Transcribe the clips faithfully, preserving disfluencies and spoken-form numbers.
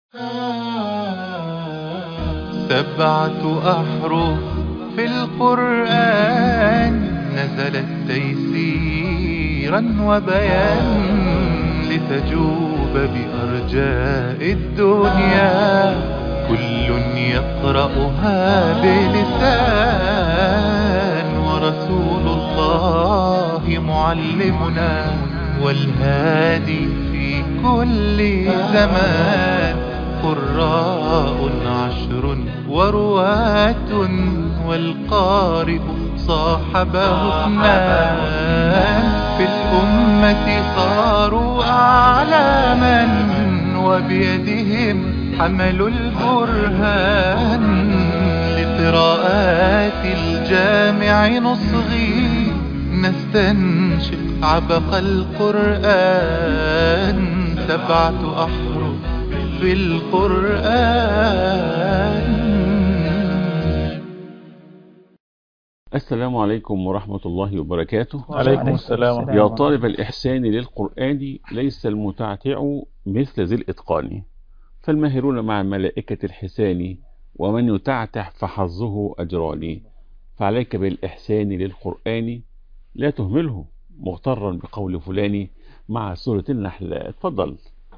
سبعة أحرف في القرآن نزلت تيسيرا وبيان لتجوب بأرجاء الدنيا كل يقرأها بلسان ورسول الله معلمنا والهادي في كل زمان قراء عشر ورواة والقارئ صاحبه اثنان في الأمة صاروا أعلاما وبيدهم حملوا البرهان لقراءات الجامع نصغي نستنشق عبق القرآن سبعة أحرف في القرآن. السلام عليكم ورحمة الله وبركاته. عليكم السلام. يا طالب الإحسان للقرآن ليس المتعتع مثل ذي الإتقان، فالماهرون مع ملائكة الحسان ومن يتعتع فحظه أجران، فعليك بالإحسان للقرآن لا تهمله مغترا بقول فلان. مع سورة النحل، اتفضل.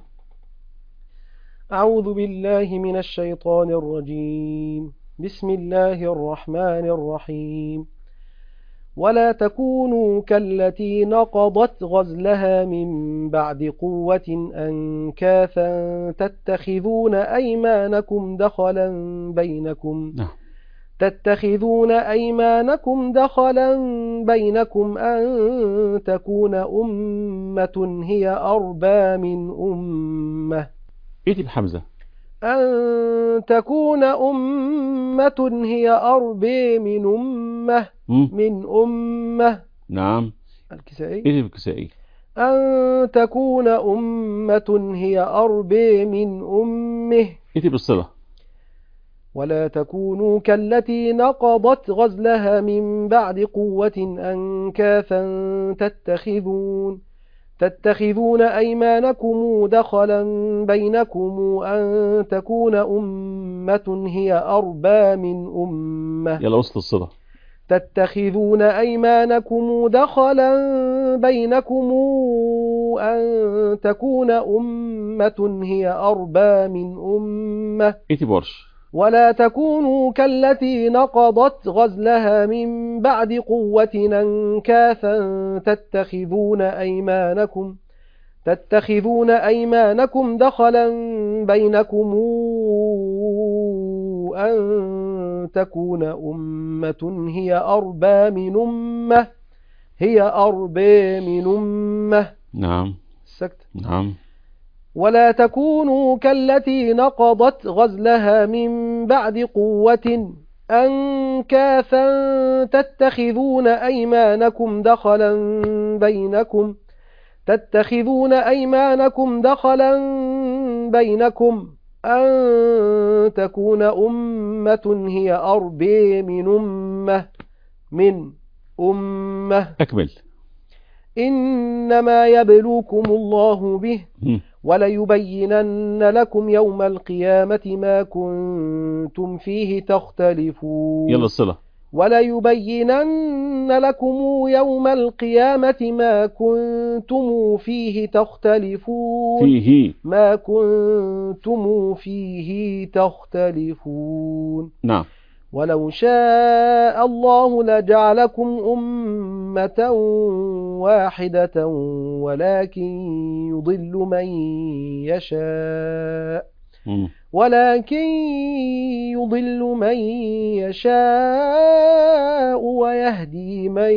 أعوذ بالله من الشيطان الرجيم. بسم الله الرحمن الرحيم. ولا تكونوا كالتي نقضت غزلها من بعد قوة أنكاثا تتخذون أيمانكم دخلا بينكم تتخذون أيمانكم دخلا بينكم أن تكون أمة هي أربى من أمة. اكتب حمزة. أن تكون أمة هي أربى من أمة م? من أمة. نعم. الكسائي. اكتب الكسائي. أن تكون أمة هي أربى من أمه. اكتب الصلة. ولا تكونوا كالتي نقضت غزلها من بعد قوة أنكاثا تتخذون تتخذون أيمانكم دخلا بينكم أن تكون أمة هي أربى من أمة. يلا وصل الصلة. تتخذون أيمانكم دخلا بينكم أن تكون أمة هي أربى من أمة. اكتب ورش. ولا تكونوا كالتي نقضت غزلها من بعد قوة أنكاثا تتخذون أيمانكم تتخذون أيمانكم دخلا بينكم أن تكون أمة هي أربى من أمة هي أربى من أمة. نعم. السكت. نعم. ولا تكونوا كالتي نقضت غزلها من بعد قوة أنكاثا تتخذون أيمانكم دخلا بينكم تتخذون أيمانكم دخلا بينكم أن تكون أمة هي أربى من أمة من أمة. أكمل. إنما يبلوكم الله به م. وليبينن لكم يوم القيامة ما كنتم فيه تختلفون. يلا الصلة. وليبينن لكم يوم القيامة ما كنتم فيه تختلفون فيه ما كنتم فيه تختلفون. نعم. ولو شاء الله لجعلكم أمة واحدة ولكن يضل من يشاء م. ولكن يضل من يشاء ويهدي من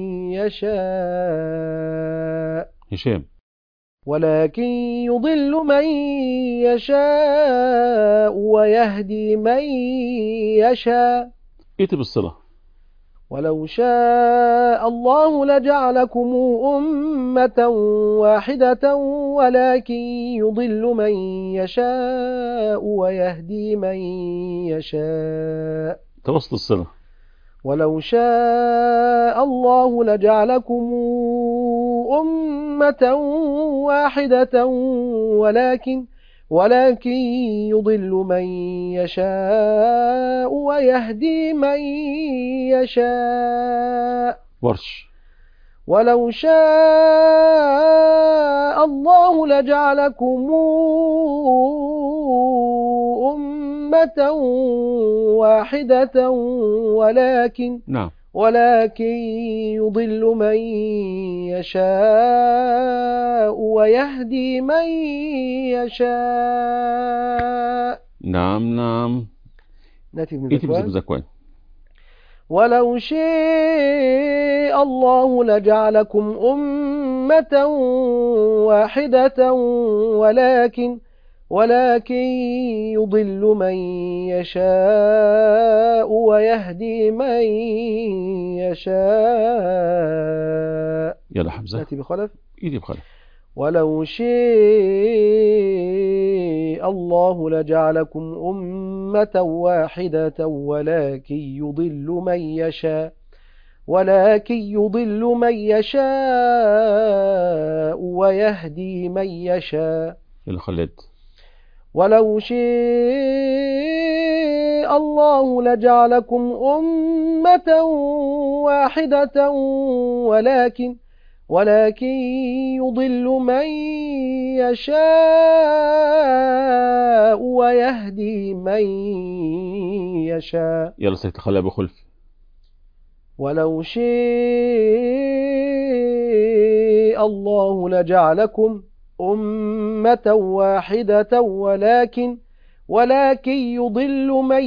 يشاء. هشام. ولكن يضل من يشاء ويهدي من يشاء. اكتب الصلة. ولو شاء الله لجعلكم أمة واحدة ولكن يضل من يشاء ويهدي من يشاء. توصل الصلة. ولو شاء الله لجعلكم أمة واحدة ولكن ولكن يضل من يشاء ويهدي من يشاء. ورش. ولو شاء الله لجعلكم أمة واحدة ولكن نعم. ولكن يضل من يشاء ويهدي من يشاء. نعم نعم. نأتي بن إيتي ذكوان. بزكوان. ولو شاء الله لجعلكم أمة واحدة ولكن ولكن يضل من يشاء ويهدي من يشاء. يلا حمزة. نأتي بخلف. إيدي بخلف. ولو شاء الله لجعلكم أمة واحدة ولكن يضل من يشاء ولكن يضل من يشاء ويهدي من يشاء. يلا خلد. ولو شاء الله لجعلكم أمة واحدة ولكن ولكن يضل من يشاء ويهدي من يشاء. يلا سيتخلى بخلف. ولو شاء الله لجعلكم أمة واحدة ولكن ولكن يضل من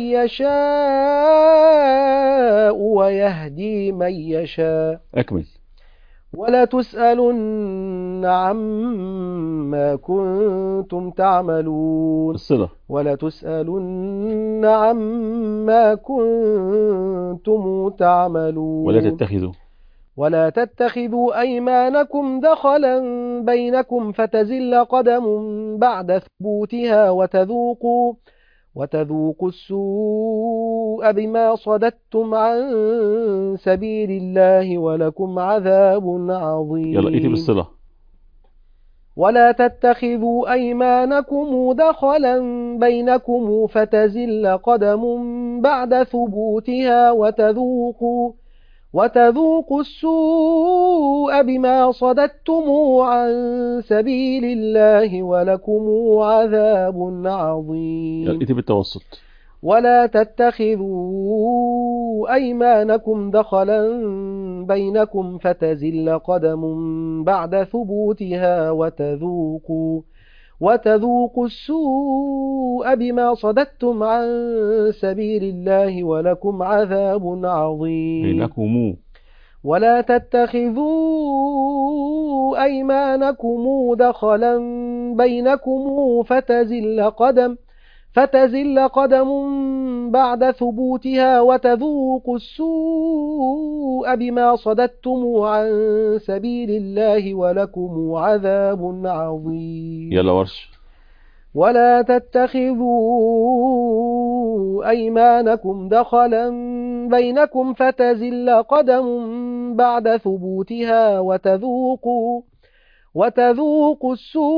يشاء ويهدي من يشاء. أكمل. ولا تسألن عما كنتم تعملون. الصلة. ولا تسألن عما كنتم تعملون. ولا تتخذوا ولا تتخذوا أيمانكم دخلا بينكم فتزل قدم بعد ثبوتها وتذوقوا وتذوقوا السوء بما صددتم عن سبيل الله ولكم عذاب عظيم. يلا إيتي بالصلة. ولا تتخذوا أيمانكم دخلا بينكم فتزل قدم بعد ثبوتها وتذوقوا وتذوقوا السوء بما صددتم عن سبيل الله ولكم عذاب عظيم. يلا إيتي بالتوسط. ولا تتخذوا أيمانكم دخلا بينكم فتزل قدم بعد ثبوتها وتذوقوا وتذوقوا السوء بما صددتم عن سبيل الله ولكم عذاب عظيم. بينكم. ولا تتخذوا أيمانكم دخلا بينكم فتزل قدم فتزل قدم بعد ثبوتها وتذوقوا السوء بما صددتم عن سبيل الله ولكم عذاب عظيم. يلا ورش. ولا تتخذوا أيمانكم دخلا بينكم فتزل قدم بعد ثبوتها وتذوقوا وتذوقوا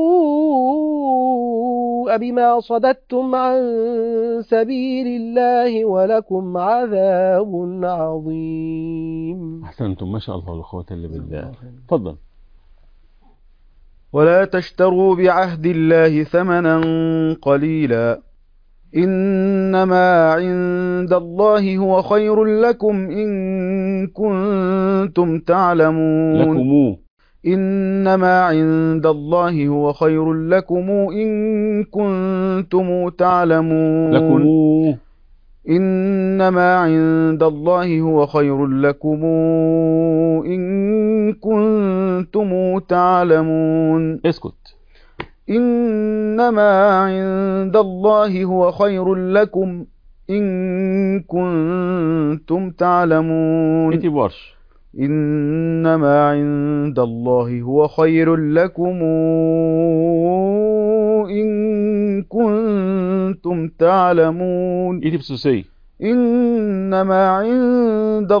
السوء بما صددتم عن سبيل الله ولكم عذاب عظيم. أحسنتم ما شاء الله لا قوة إلا بالله. تفضل. ولا تشتروا بعهد الله ثمنا قليلا إنما عند الله هو خير لكم إن كنتم تعلمون. لكم. إنما عند الله هو خير لكم إن كنتم تعلمون. لكم. إنما عند الله هو خير لكم إن كنتم تعلمون. اسكت. إنما عند الله هو خير لكم إن كنتم تعلمون. إيتي بورش. إنما عند الله هو خير لكم إن كنتم تعلمون. إيتي بسوسي. إنما عند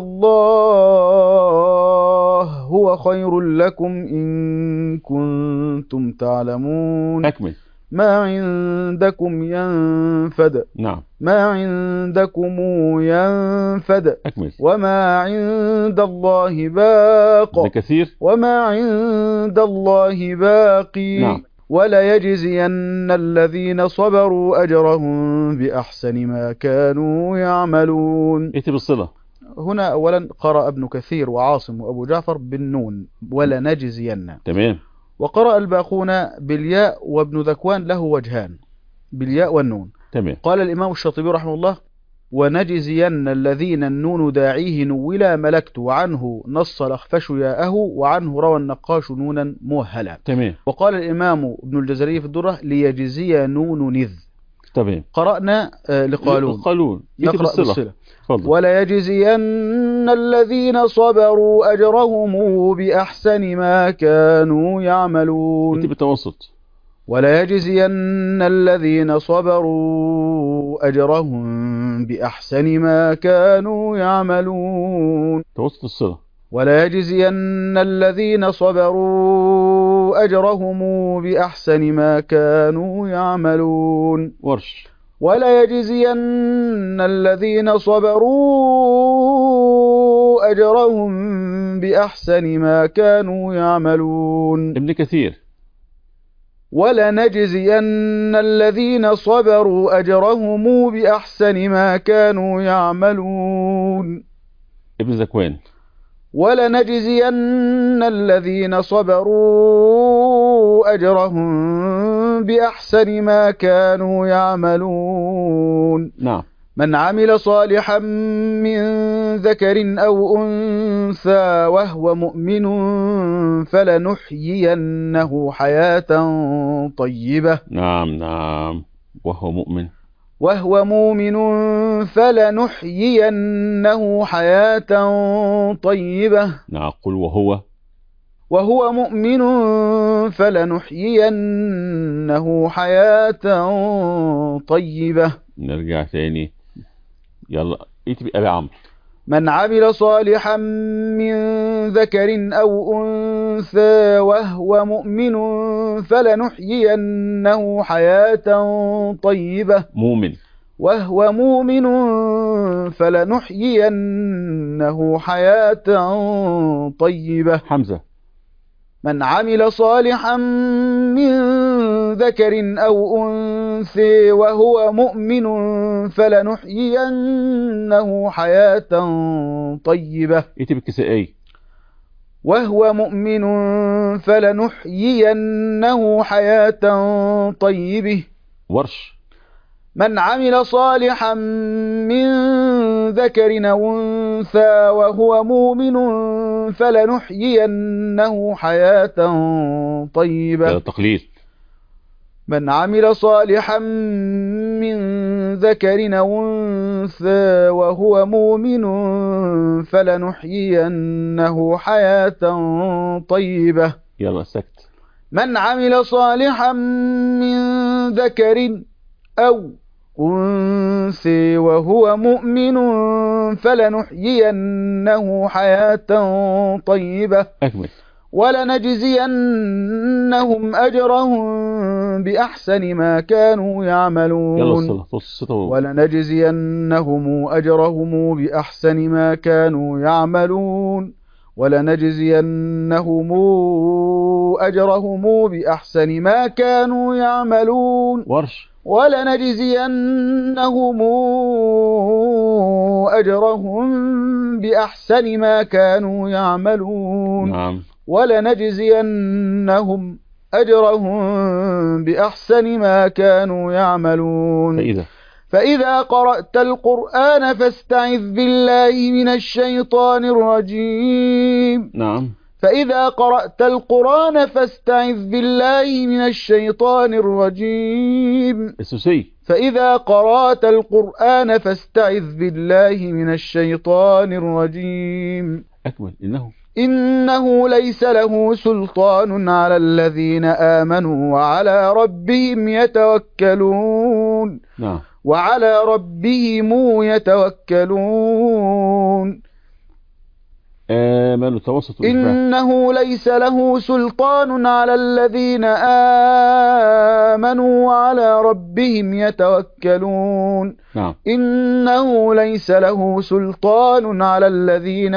الله هو خير لكم إن كنتم تعلمون. أكمل. ما عندكم ينفد نعم. ما عندكم ينفد أكمل. وما عند الله باق ده كثير. وما عند الله باقي نعم. ولا يجزين الذين صبروا أجرهم بأحسن ما كانوا يعملون. ائت بالصلة. هنا أولا قرأ ابن كثير وعاصم وأبو جعفر بالنون ولا نجزين. تمام. وقرأ الباقون بالياء، وابن ذكوان له وجهان بالياء والنون. تمام. قال الإمام الشاطبي رحمه الله: ونجزين الذين النون داعيه نولا ملكت، وعنه نص الأخفش ياءه، وعنه روى النقاش نونا موهلا. تمام. وقال الإمام ابن الجزري في الدرة: ليجزي نون نذ. تمام. قرأنا آه لقالون. قالون. نقرأ بالصلة. فضل. ولا يجزين الذين صبروا أجرهم بأحسن ما كانوا يعملون. ائت بالتوسط. ولا يجزين الذين صبروا أجرهم بأحسن ما كانوا يعملون. توسط الصلة. ولا يجزين الذين صبروا أجرهم بأحسن ما كانوا يعملون. ورش. ولا يجزين الذين صبروا أجرهم بأحسن ما كانوا يعملون. ابن كثير. ولنجزين الذين صبروا أجرهم بأحسن ما كانوا يعملون. ابن ذكوان. ولنجزين الذين صبروا أجرهم بأحسن ما كانوا يعملون. نعم. من عمل صالحا من ذكر أو أنثى وهو مؤمن فلنحيينه حياة طيبة. نعم نعم. وهو مؤمن. وهو مؤمن فلنحيينه حياة طيبة. نعم. قل وهو. وهو مؤمن فلنحيينه حياة طيبة. نرجع ثاني. يلا ائت بأبي عمرو. من عمل صالحا من ذكر أو أنثى وهو مؤمن فلنحيينه حياة طيبة. مؤمن. وهو مؤمن فلنحيينه حياة طيبة. حمزة. من عمل صالحا من ذكر أو أنثى وهو مؤمن فلنحيينه حياة طيبة. ائت بالكسائي. وهو مؤمن فلنحيينه حياة طيبة. ورش. من عمل صالحا من ذكر أو أنثى وهو مؤمن فلنحيينه حياة طيبة. تقليل. من عمل صالحا من ذكر أو أنثى وهو مؤمن فلنحيينه حياة طيبة. يلا سكت. من عمل صالحا من ذكر أو أنثى وهو مؤمن فلنحيينه حياة طيبة. أكمل. ولنجزينهم أجرهم بأحسن ما كانوا يعملون. يلا الصلاة. الصلاة. ولنجزينهم أجرهم بأحسن ما كانوا يعملون. ولنجزينهم أجرهم بأحسن ما كانوا يعملون. ورش. ولنجزينهم أجرهم بأحسن ما كانوا يعملون. نعم. ولنجزينهم أجرهم بأحسن ما كانوا يعملون. فإذا فإذا قرأت القرآن فاستعذ بالله من الشيطان الرجيم. نعم. فإذا قرأت القرآن فاستعذ بالله من الشيطان الرجيم. السوسي. فإذا قرأت القرآن فاستعذ بالله من الشيطان الرجيم. أكمل. إنه إنه ليس له سلطان على الذين آمنوا وعلى ربهم يتوكلون. نعم. وعلى ربهم يتوكلون. آمنوا توسط الإشباع. إنه ليس له سلطان على الذين آمنوا وعلى ربهم يتوكلون. نعم. إنه ليس له سلطان على الذين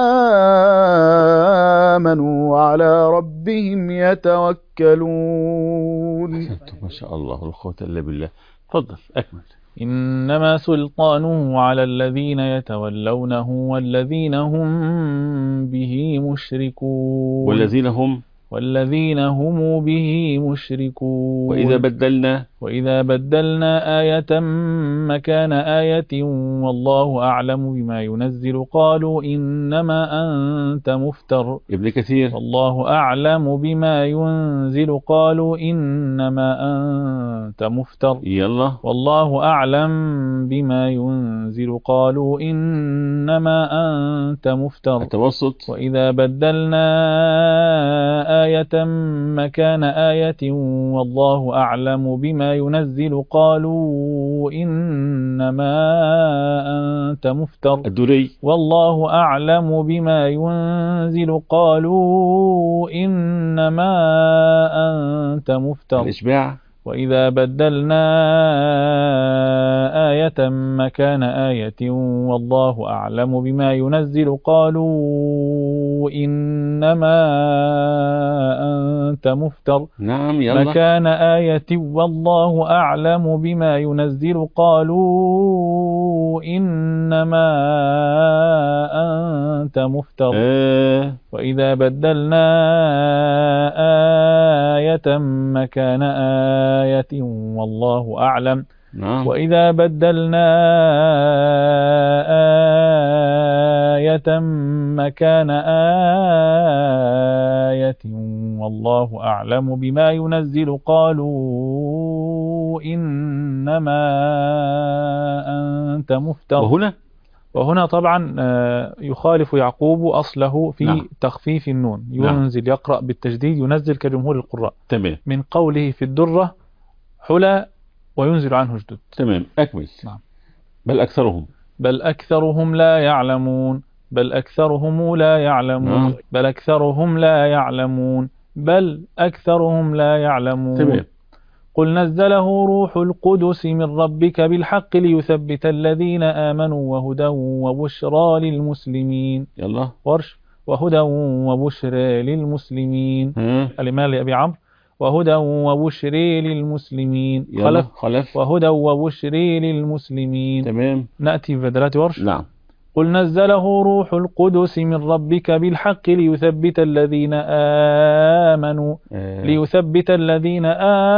آمنوا وعلى ربهم يتوكلون. أحسنتم، ما شاء الله، لا قوة إلا بالله. تفضل أكمل. إنما سلطانه على الذين يتولونه والذين هم به مشركون والذين هم والذين هم به مشركون. وإذا بدلنا وإذا بدلنا آية مكان آية والله أعلم بما ينزل قالوا إنما أنت مفتر. ابن كثير. والله أعلم بما ينزل قالوا إنما أنت مفتر. يلا. والله أعلم بما ينزل قالوا إنما أنت مفتر. التوسط. وإذا بدلنا آية مكان آية والله أعلم بما ينزل قالوا إنما أنت مفتر. الدري. والله أعلم بما ينزل قالوا إنما أنت مفتر. الإشباع. وإذا بدلنا آية مكان آية والله أعلم بما ينزل قالوا إنما أنت مفتر. نعم يلا. مكان آية والله أعلم بما ينزل قالوا إنما أنت مفتر. آه. وإذا بدلنا آية مكان آية والله أعلم. نعم. وإذا بدلنا آية مكان آية والله أعلم بما ينزل قالوا إنما أنت مفتر. وهنا وهنا طبعا يخالف يعقوب أصله في نعم. تخفيف النون، ينزل يقرأ بالتجديد، ينزل كجمهور القراء. تمام. من قوله في الدرة حلى وينزل عنه جدد. تمام أكمل. نعم. بل أكثرهم بل أكثرهم لا يعلمون. بل أكثرهم لا يعلمون. نعم. بل أكثرهم لا يعلمون. بل أكثرهم لا يعلمون. تمام. قل نزله روح القدس من ربك بالحق ليثبت الذين آمنوا وهدى وبشرى للمسلمين. يلا. ورش. وهدى وبشرى للمسلمين. ها. الإمام لأبي عمرو. وهدى وبشرى للمسلمين. يلا. خلف. خلف. وهدى وبشرى للمسلمين. تمام. نأتي ببدلات ورش. نعم. قل نزله روح القدس من ربك بالحق ليثبت الذين آمنوا آه. ليثبت الذين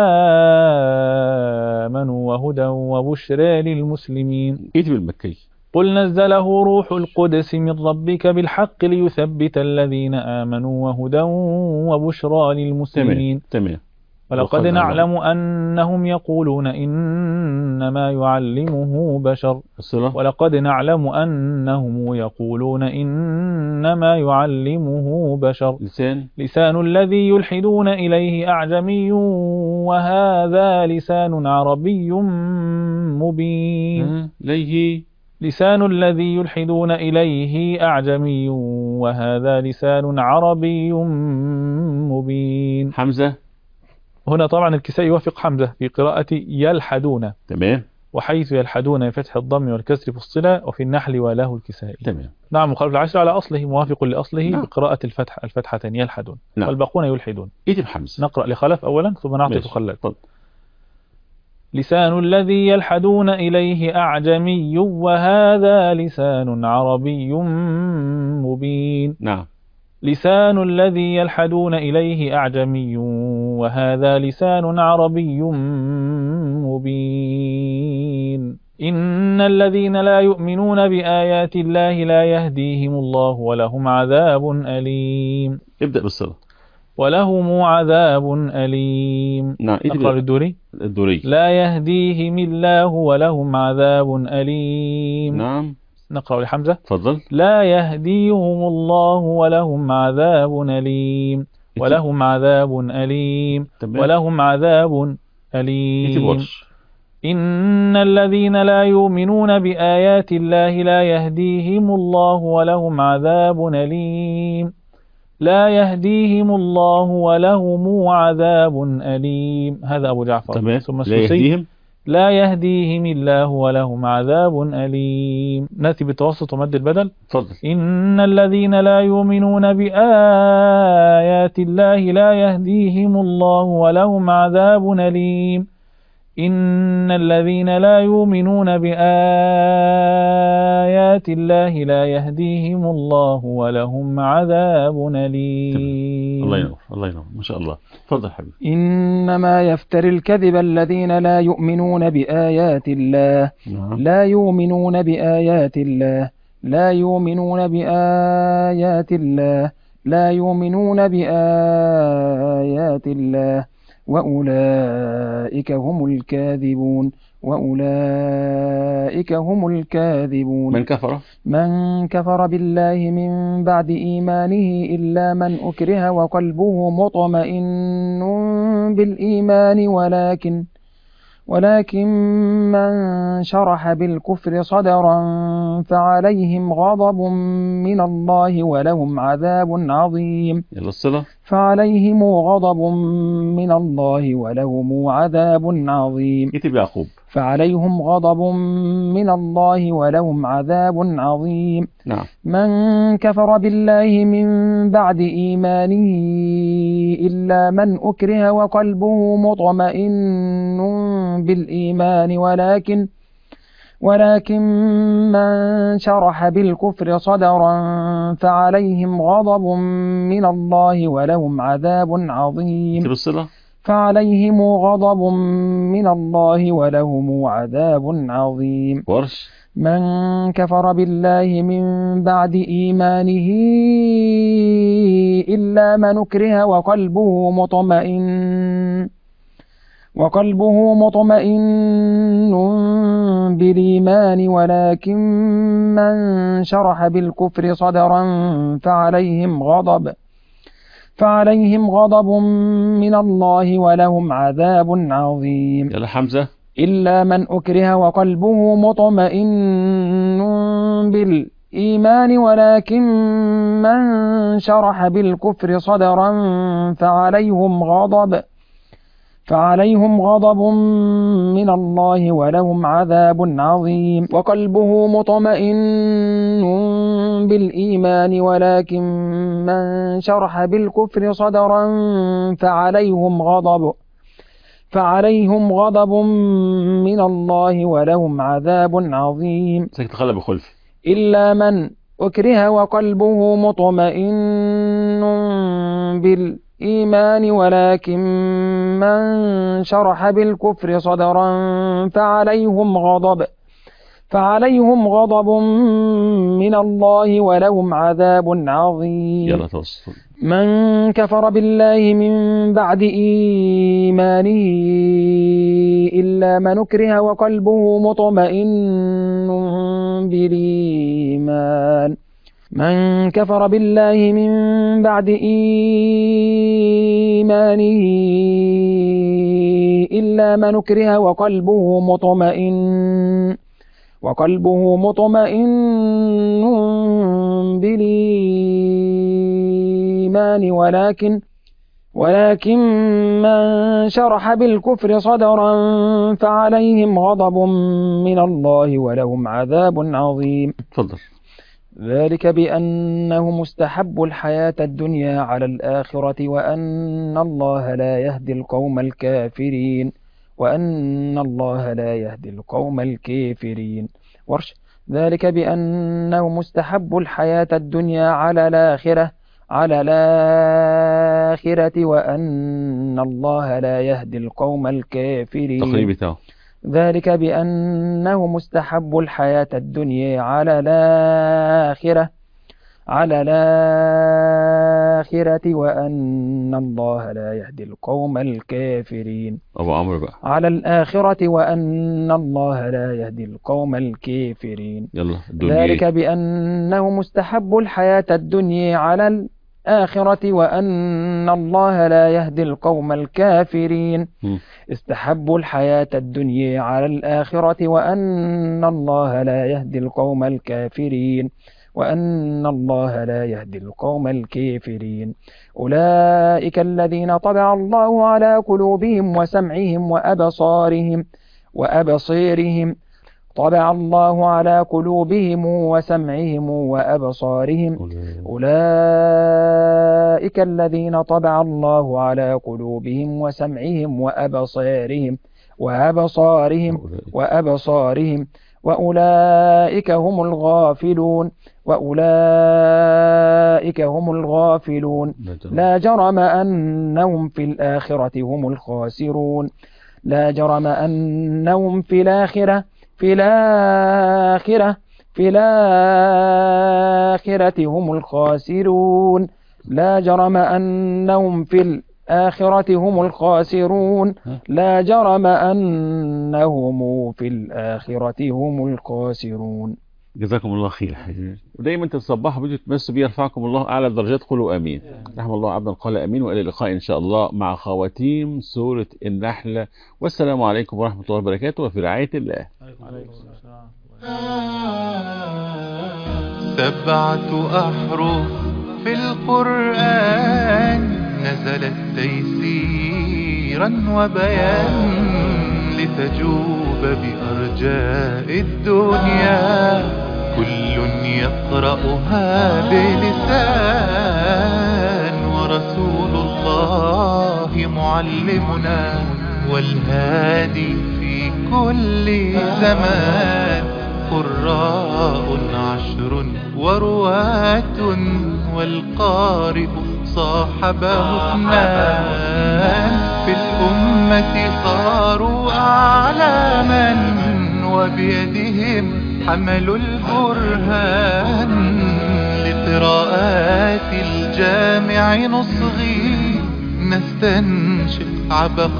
آمنوا وهدى وبشرى للمسلمين. إيتي بالمكي. قل نزله روح القدس من ربك بالحق ليثبت الذين آمنوا وهدى وبشرى للمسلمين. تمام. تمام. ولقد وقد نعلم أنهم يقولون إنما يعلمه بشر. الصلة. ولقد نعلم أنهم يقولون إنما يعلمه بشر. لسان. لسان الذي يلحدون إليه أعجمي وهذا لسان عربي مبين. ها. ليه. لسان الذي يلحدون إليه أعجمي وهذا لسان عربي مبين. حمزة. هنا طبعا الكسائي يوافق حمزة في قراءة يلحدون. تمام. وحيث يلحدون بفتح الضم والكسر في الصلة وفي النحل وله الكسائي. تمام. نعم. مخالف العشر على أصله موافق لأصله نعم. بقراءة الفتح الفتحتين يلحدون. نعم. والباقون يلحدون. إيتي بحمزة. نقرأ لخلف أولا ثم نعطي ماشي. خلف. طب. لسان الذي يلحدون إليه أعجمي وهذا لسان عربي مبين. نعم. لسان الذي يلحدون إليه أعجمي وهذا لسان عربي مبين. إن الذين لا يؤمنون بآيات الله لا يهديهم الله ولهم عذاب أليم. ابدأ بالصلاة. ولهم عذاب أليم. نعم. نقرأ للدوري. الدوري. لا يهديهم الله ولهم عذاب أليم. نعم. نقرأ لحمزة. تفضل. لا يهديهم الله ولهم عذاب أليم. ولهم عذاب أليم. تمام. ولهم عذاب أليم. إيتي بورش. إن الذين لا يؤمنون بآيات الله لا يهديهم الله ولهم عذاب أليم لا يهديهم الله ولهم عذاب أليم. هذا أبو جعفر. تمام. ثم لا السوسي يهديهم لا يهديهم الله ولهم عذاب أليم. نأتي بالتوسط ومد البدل. اتفضل. إن الذين لا يؤمنون بآيات الله لا يهديهم الله ولهم عذاب أليم. إن الذين لا يؤمنون بآيات الله لا يهديهم الله ولهم عذاب أليم. الله ينور الله ينور ما شاء الله. اتفضل حبيبي. إنما يفتري الكذب الذين لا يؤمنون بآيات الله نعم. لا يؤمنون بآيات الله لا يؤمنون بآيات الله لا يؤمنون بآيات الله وأولئك هم الكاذبون وأولئك هم الكاذبون. من كفر من كفر بالله من بعد إيمانه إلا من أكره وقلبه مطمئن بالإيمان ولكن ولكن من شرح بالكفر صدرا فعليهم غضب من الله ولهم عذاب عظيم. يلا الصلة. فعليهم غضب من الله ولهم عذاب عظيم. كتب يعقوب. فعليهم غضب من الله ولهم عذاب عظيم. نعم. من كفر بالله من بعد إيمانه إلا من أكره وقلبه مطمئن بالإيمان ولكن ولكن من شرح بالكفر صدرا فعليهم غضب من الله ولهم عذاب عظيم. كتب الصلة. فعليهم غضب من الله ولهم عذاب عظيم. ورش. من كفر بالله من بعد إيمانه إلا من أكره وقلبه مطمئن وقلبه مطمئن بالإيمان ولكن من شرح بالكفر صدرا فعليهم غضب فعليهم غضب من الله ولهم عذاب عظيم. يلا حمزة. إلا من أكره وقلبه مطمئن بالإيمان ولكن من شرح بالكفر صدرا فعليهم غضب فعليهم غضب من الله ولهم عذاب عظيم. وقلبه مطمئن بالإيمان ولكن من شرح بالكفر صدرا فعليهم غضب فعليهم غضب من الله ولهم عذاب عظيم. سيتخلى بخلف. إلا من أكره وقلبه مطمئن بالإيمان ولكن من شرح بالكفر صدرا فعليهم غضب فعليهم غضب من الله ولهم عذاب عظيم. يلا توصل. من كفر بالله من بعد إيمانه إلا من أكره وقلبه مطمئن بالإيمان من كفر بالله من بعد إيمانه إلا من أكره وقلبه مطمئن وقلبه مطمئن بالإيمان ولكن ولكن من شرح بالكفر صدرا فعليهم غضب من الله ولهم عذاب عظيم. تفضل. ذلك بأنه مستحب الحياة الدنيا على الآخرة وأن الله لا يهدي القوم الكافرين وأن الله لا يهدي القوم الكافرين. ورش. ذلك بأنه مستحب الحياة الدنيا على الآخرة على الآخرة وأن الله لا يهدي القوم الكافرين. تقريبا تاو. ذلك بأنه مستحب الحياة الدنيا على الآخرة على الآخرة وأن الله لا يهدي القوم الكافرين. أبو عمرو بقى. على الآخرة وأن الله لا يهدي القوم الكافرين. يلا الدنيا. ذلك بأنه مستحب الحياة الدنيا على الآخرة وأن الله لا يهدي القوم الكافرين. م. استحبوا الحياة الدنيا على الآخرة وأن الله لا يهدي القوم الكافرين وأن الله لا يهدي القوم الكافرين. أولئك الذين طبع الله على قلوبهم وسمعهم وأبصارهم وأبصيرهم طبع الله على قلوبهم وسمعهم وأبصارهم. أولئك الذين طبع الله على قلوبهم وسمعهم وأبصارهم وأبصارهم وأبصارهم وأولئك هم الغافلون وأولئك هم الغافلون لا جرم أنهم في الآخرة هم الخاسرون لا جرم أنهم في الآخرة في الآخرة في الآخرة هم الخاسرون لا جرم أنهم في الآخرة هم الخاسرون لا جرم أنهم في الآخرة هم الخاسرون. جزاكم الله خير. ودايما تتصبحوا بيجوا تمسوا بيه يرفعكم الله أعلى الدرجات. قولوا أمين. رحم الله عبدا قال أمين. وإلى اللقاء إن شاء الله مع خواتيم سورة النحل. والسلام عليكم ورحمة الله وبركاته وفي رعاية الله. سبعة أحرف في القرآن نزلت تيسيرا وبيان لتجوب بأرجاء الدنيا كل يقرأها بلسان ورسول الله معلمنا والهادي في كل زمان قراء عشر ورواة والقارئ صاحبه اثنان في الأمة صاروا أعلاما وبيدهم حملوا البرهان لقراءات الجامع نصغي نستنشق عبق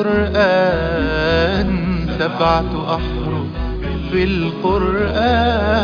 القرآن سبعة أحرف في القرآن